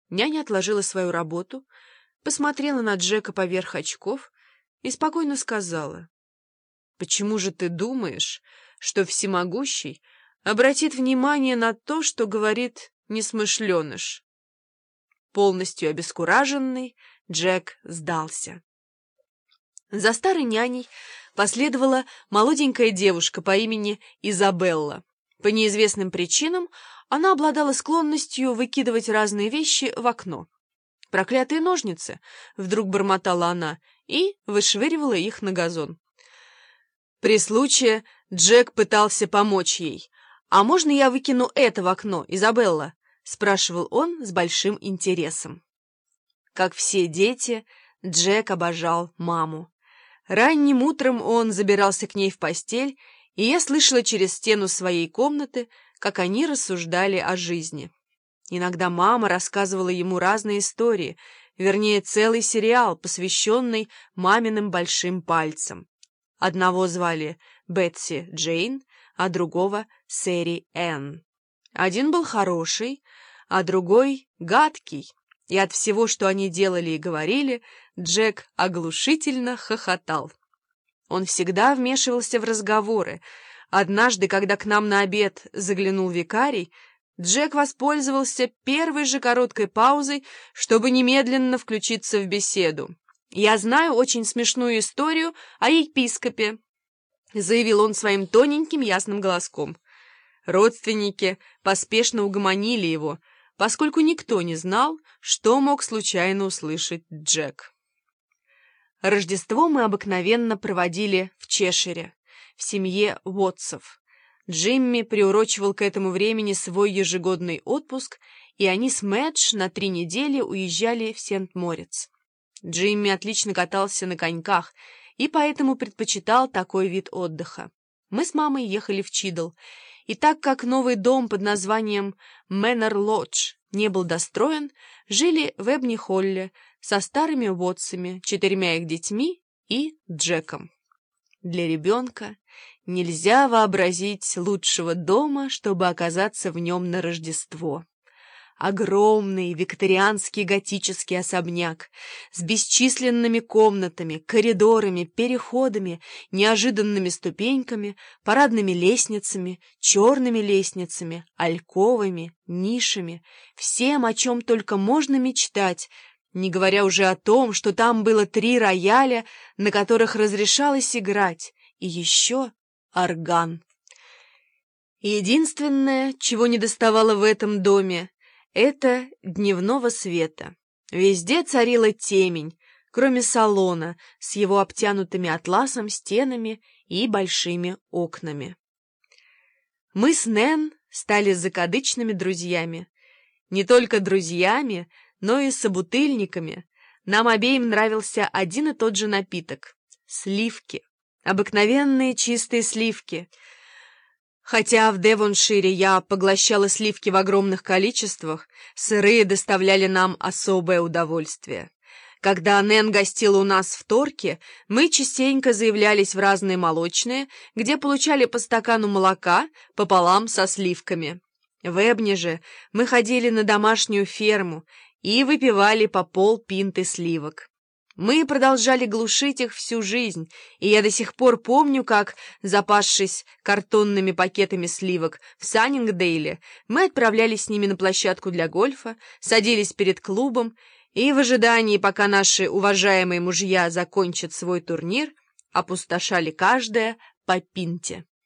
Няня отложила свою работу, посмотрела на Джека поверх очков и спокойно сказала: «Почему же ты думаешь, что всемогущий обратит внимание на то, что говорит несмышленыш?» Полностью обескураженный, Джек сдался. За старой няней последовала молоденькая девушка по имени Изабелла. По неизвестным причинам она обладала склонностью выкидывать разные вещи в окно. «Проклятые ножницы!» — вдруг бормотала она и вышвыривала их на газон. При случае Джек пытался помочь ей. «А можно я выкину это в окно, Изабелла?» — спрашивал он с большим интересом. Как все дети, Джек обожал маму. Ранним утром он забирался к ней в постель, и я слышала через стену своей комнаты, как они рассуждали о жизни. Иногда мама рассказывала ему разные истории, вернее, целый сериал, посвященный маминым большим пальцам. Одного звали Бетси Джейн, а другого Сэри Энн. Один был хороший, а другой гадкий, и от всего, что они делали и говорили, Джек оглушительно хохотал. Он всегда вмешивался в разговоры. Однажды, когда к нам на обед заглянул викарий, Джек воспользовался первой же короткой паузой, чтобы немедленно включиться в беседу. «Я знаю очень смешную историю о епископе», — заявил он своим тоненьким ясным голоском. Родственники поспешно угомонили его, поскольку никто не знал, что мог случайно услышать Джек. Рождество мы обыкновенно проводили в Чешире, в семье Уотсов. Джимми приурочивал к этому времени свой ежегодный отпуск, и они с Мэдж на 3 недели уезжали в Сент-Морец. Джимми отлично катался на коньках и поэтому предпочитал такой вид отдыха. Мы с мамой ехали в Чидл, и так как новый дом под названием Мэннер Лодж не был достроен, жили в Эбни-Холле со старыми Уотсами, 4 их детьми и Джеком. Для ребенка нельзя вообразить лучшего дома, чтобы оказаться в нем на Рождество. Огромный викторианский готический особняк с бесчисленными комнатами, коридорами, переходами, неожиданными ступеньками, парадными лестницами, черными лестницами, альковами, нишами, всем, о чем только можно мечтать, не говоря уже о том, что там было 3 рояля, на которых разрешалось играть, и еще орган. Единственное, чего недоставало в этом доме, это дневного света. Везде царила темень, кроме салона с его обтянутыми атласом стенами и большими окнами. Мы с Нэн стали закадычными друзьями. Не только друзьями, но и собутыльниками. Нам обеим нравился один и тот же напиток — сливки. Обыкновенные чистые сливки. Хотя в Девоншире я поглощала сливки в огромных количествах, сырые доставляли нам особое удовольствие. Когда Нэн гостила у нас в Торке, мы частенько заявлялись в разные молочные, где получали по стакану молока пополам со сливками. В Эбне же мы ходили на домашнюю ферму и выпивали по полпинты сливок. Мы продолжали глушить их всю жизнь, и я до сих пор помню, как, запасшись картонными пакетами сливок в Саннингдейле, мы отправлялись с ними на площадку для гольфа, садились перед клубом и в ожидании, пока наши уважаемые мужья закончат свой турнир, опустошали каждое по пинте.